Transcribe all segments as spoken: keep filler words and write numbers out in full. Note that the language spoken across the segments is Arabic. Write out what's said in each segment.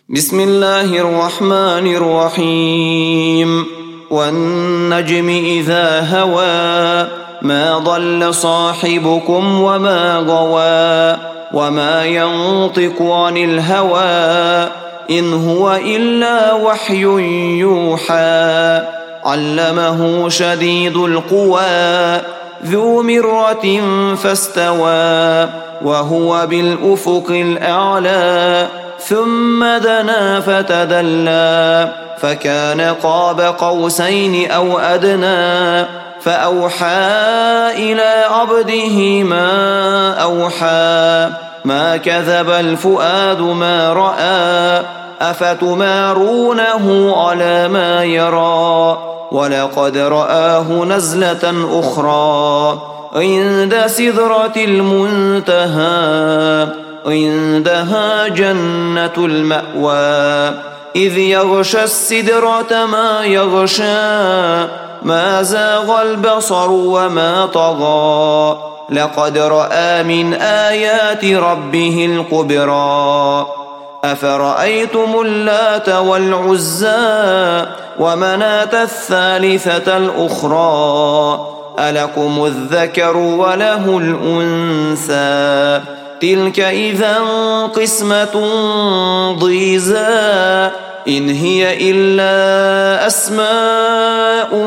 بسم الله الرحمن الرحيم والنجم إذا هوى ما ضل صاحبكم وما غوى وما ينطق عن الهوى إن هو إلا وحي يوحى علمه شديد القوى ذو مرة فاستوى وهو بالأفق الأعلى ثم دنا فتدلى فكان قاب قوسين أو أدنى فأوحى إلى عبده ما أوحى ما كذب الفؤاد ما رأى أفتمارونه على ما يرى ولقد رآه نزلة أخرى عند سدرة المنتهى عندها جنة المأوى إذ يغشى السدرة ما يغشى ما زاغ البصر وما طغى لقد رأى من آيات ربه الكبرى أفرأيتم اللات والعزى ومناة الثالثة الأخرى ألكم الذكر وله الأنثى تلك إذا قسمة ضيزى إن هي إلا أسماء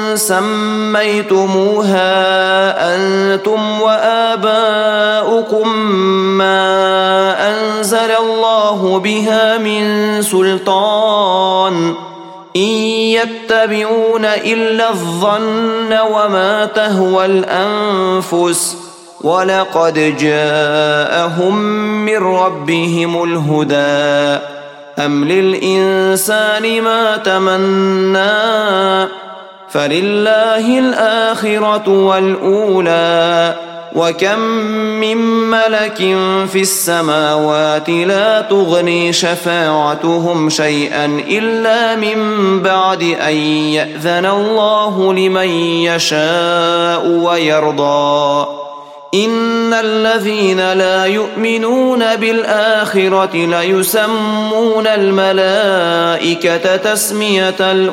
سميتموها أنتم وآباؤكم ما أنزل الله بها من سلطان إن يتبعون إلا الظن وما تهوى الأنفس ولقد جاءهم من ربهم الهدى أم للإنسان ما تمنى فلله الآخرة والأولى وكم من ملك في السماوات لا تغني شفاعتهم شيئا إلا من بعد أن يأذن الله لمن يشاء ويرضى إن الذين لا يؤمنون بالآخرة ليسمون الملائكة تسمية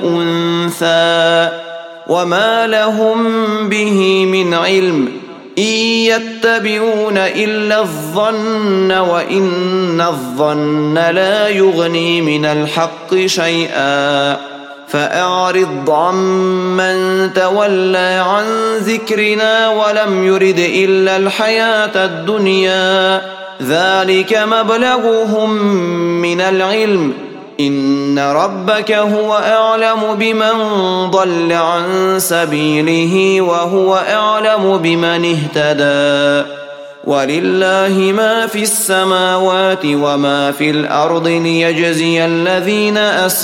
الأنثى وما لهم به من علم إن يتبعون إلا الظن وإن الظن لا يغني من الحق شيئا فأعرض عمن تولى عن ذكرنا ولم يرد إلا الحياة الدنيا ذلك مبلغهم من العلم إن ربك هو أعلم بمن ضل عن سبيله وهو أعلم بمن اهتدى ولله ما في السماوات وما في الأرض ليجزي الذين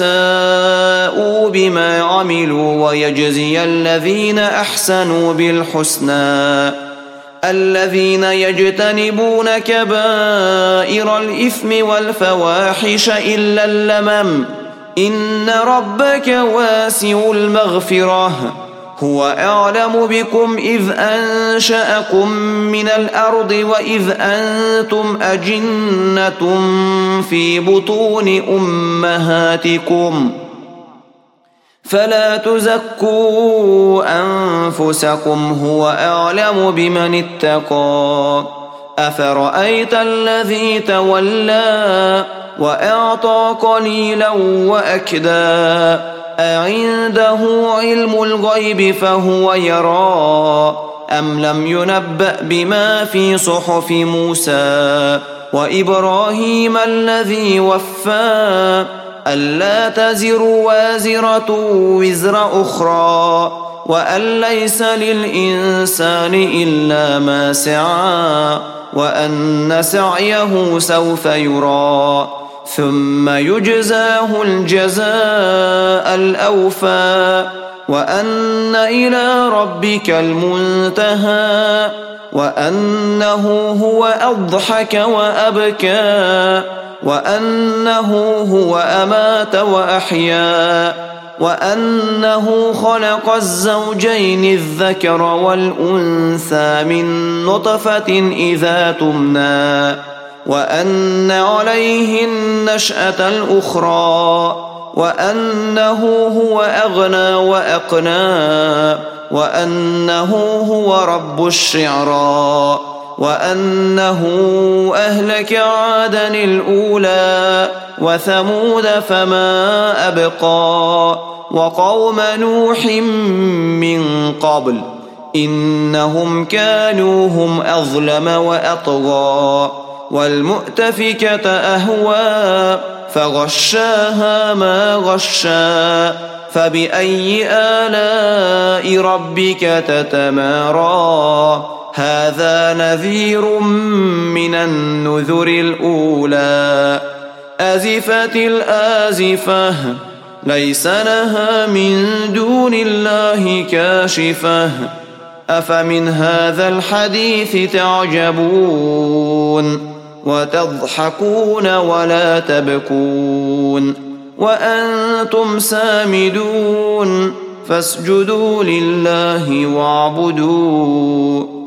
أساءوا بما عملوا ويجزي الذين أحسنوا بالحسنى الذين يجتنبون كبائر الإثم والفواحش إلا اللمم إن ربك واسع المغفرة هو أعلم بكم إذ أنشأكم من الأرض وإذ أنتم أجنة في بطون أمهاتكم فلا تزكوا أنفسكم هو أعلم بمن اتقى أفرأيت الذي تولى وأعطى قليلا وأكدى أعنده علم الغيب فهو يرى أم لم ينبأ بما في صحف موسى وإبراهيم الذي وفى ألا تزر وازرة وزر أخرى وأن ليس للإنسان إلا ما سعى وأن سعيه سوف يرى ثم يجزاه الجزاء الأوفى وأن إلى ربك المنتهى وأنه هو أضحك وأبكى وأنه هو أمات وأحيا وأنه خلق الزوجين الذكر والأنثى من نطفة إذا تمنى وأن عليه النشأة الأخرى وأنه هو أغنى وأقنى وأنه هو رب الشعرى وأنه أهلك عادا الأولى وثمود فما أبقى وقوم نوح من قبل إنهم كانوا هم أظلم وأطغى والمؤتفكة أهوى فغشاها ما غشا فبأي آلاء ربك تتمارى هذا نذير من النذر الأولى أزفت الآزفة ليس لها من دون الله كاشفة أفمن هذا الحديث تعجبون وتضحكون ولا تبكون وأنتم سامدون فاسجدوا لله واعبدوا